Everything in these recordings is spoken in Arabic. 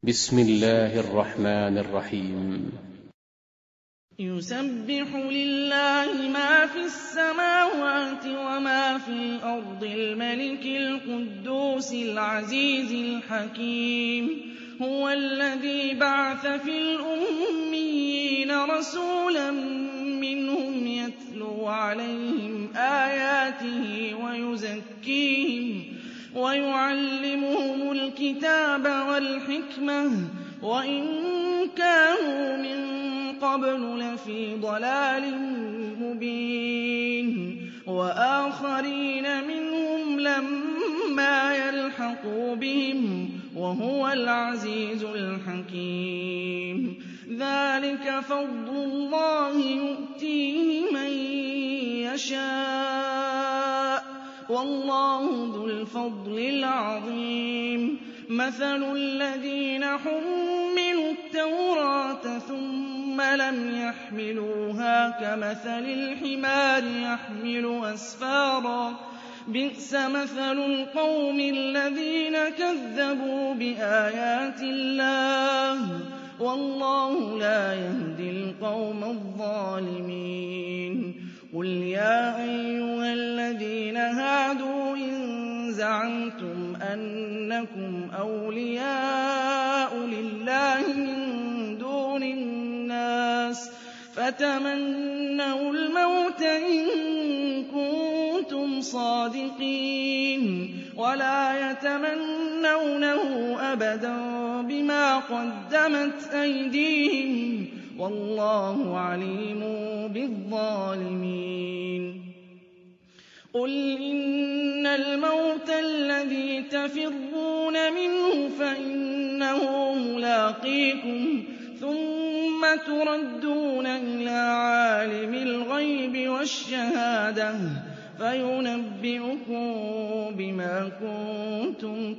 بسم الله الرحمن الرحيم. يُسَبِّحُ لِلَّهِ مَا فِي السَّمَاوَاتِ وَمَا فِي الْأَرْضِ الْمَلِكِ الْقُدُّوسِ الْعَزِيزِ الْحَكِيمِ هُوَ الَّذِي بَعَثَ فِي الْأُمِّيِّينَ رَسُولًا مِّنْهُمْ يَتْلُو عَلَيْهِمْ آيَاتِهِ وَيُزَكِّيهِمْ وَيُعَلِّمُهُمُ الْكِتَابَ وَالْحِكْمَةَ وَإِن كَانُوا مِن قَبْلُ لَفِي ضَلَالٍ مُّبِينٍ وَآخَرِينَ مِنْهُمْ لَمَّا يَلْحَقُوا بِهِمْ وَهُوَ الْعَزِيزُ الْحَكِيمُ ذَٰلِكَ فَضْلُ اللَّهِ يُؤْتِيهِ مَن يَشَاءُ وَاللَّهُ ذُو الْفَضْلِ الْعَظِيمِ مَثَلُ الَّذِينَ حُمِّلُوا التَّوْرَاةَ ثُمَّ لَمْ يَحْمِلُوهَا كَمَثَلِ الْحِمَارِ يَحْمِلُ أَسْفَارًا ۚ بِئْسَ مَثَلُ الْقَوْمِ الَّذِينَ كَذَّبُوا بِآيَاتِ اللَّهِ ۚ وَاللَّهُ لَا يَهْدِي الْقَوْمَ الظَّالِمِينَ قُلْ يَا أَيُّهَا الَّذِينَ هَادُوا إِن زَعَمْتُمْ أَنَّكُمْ أَوْلِيَاءُ لِلَّهِ مِن دُونِ النَّاسِ فَتَمَنَّوُا الْمَوْتَ إِن كُنتُمْ صَادِقِينَ وَلَا يَتَمَنَّوْنَهُ أَبَدًا بِمَا قَدَّمَتْ أَيْدِيهِمْ ۚ وَاللَّهُ عَلِيمٌ بِالظَّالِمِينَ قُلْ إِنَّ الْمَوْتَ الَّذِي تَفِرُّونَ مِنْهُ فَإِنَّهُ مُلَاقِيكُمْ ثُمَّ تُرَدُّونَ إِلَىٰ عَالِمِ الْغَيْبِ وَالشَّهَادَةِ فَيُنَبِّئُكُم بِمَا كُنتُمْ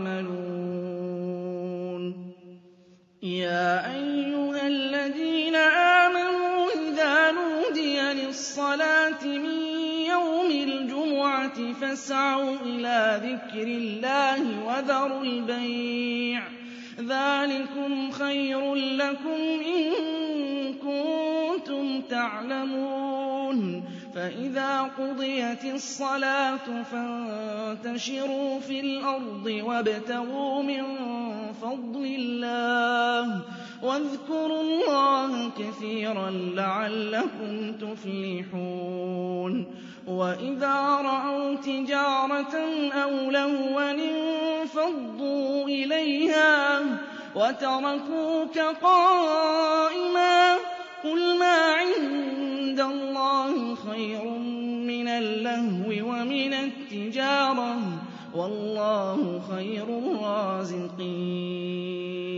تَعْمَلُونَ يَا أَيُّهَا الَّذِينَ آمَنُوا إِذَا نُودِيَ لِلصَّلَاةِ مِن يَوْمِ الْجُمُعَةِ فَاسْعَوْا إِلَىٰ ذِكْرِ اللَّهِ وَذَرُوا الْبَيْعَ ۚ ذَٰلِكُمْ خَيْرٌ لَّكُمْ إِن كُنتُمْ تَعْلَمُونَ فَإِذَا قُضِيَتِ الصَّلَاةُ فَانتَشِرُوا فِي الْأَرْضِ وَابْتَغُوا مِن فَضْلِ اللَّهِ وَاذْكُرُوا اللَّهَ كَثِيرًا لَّعَلَّكُمْ تُفْلِحُونَ وَإِذَا رَأَوْا تِجَارَةً أَوْ لَهْوًا انفَضُّوا إِلَيْهَا وَتَرَكُوكَ قَائِمًا ۚ قُلْ مَا عِندَ اللَّهِ خَيْرٌ مِّنَ اللَّهْوِ وَمِنَ التِّجَارَةِ ۚ وَاللَّهُ خَيْرُ الرَّازِقِينَ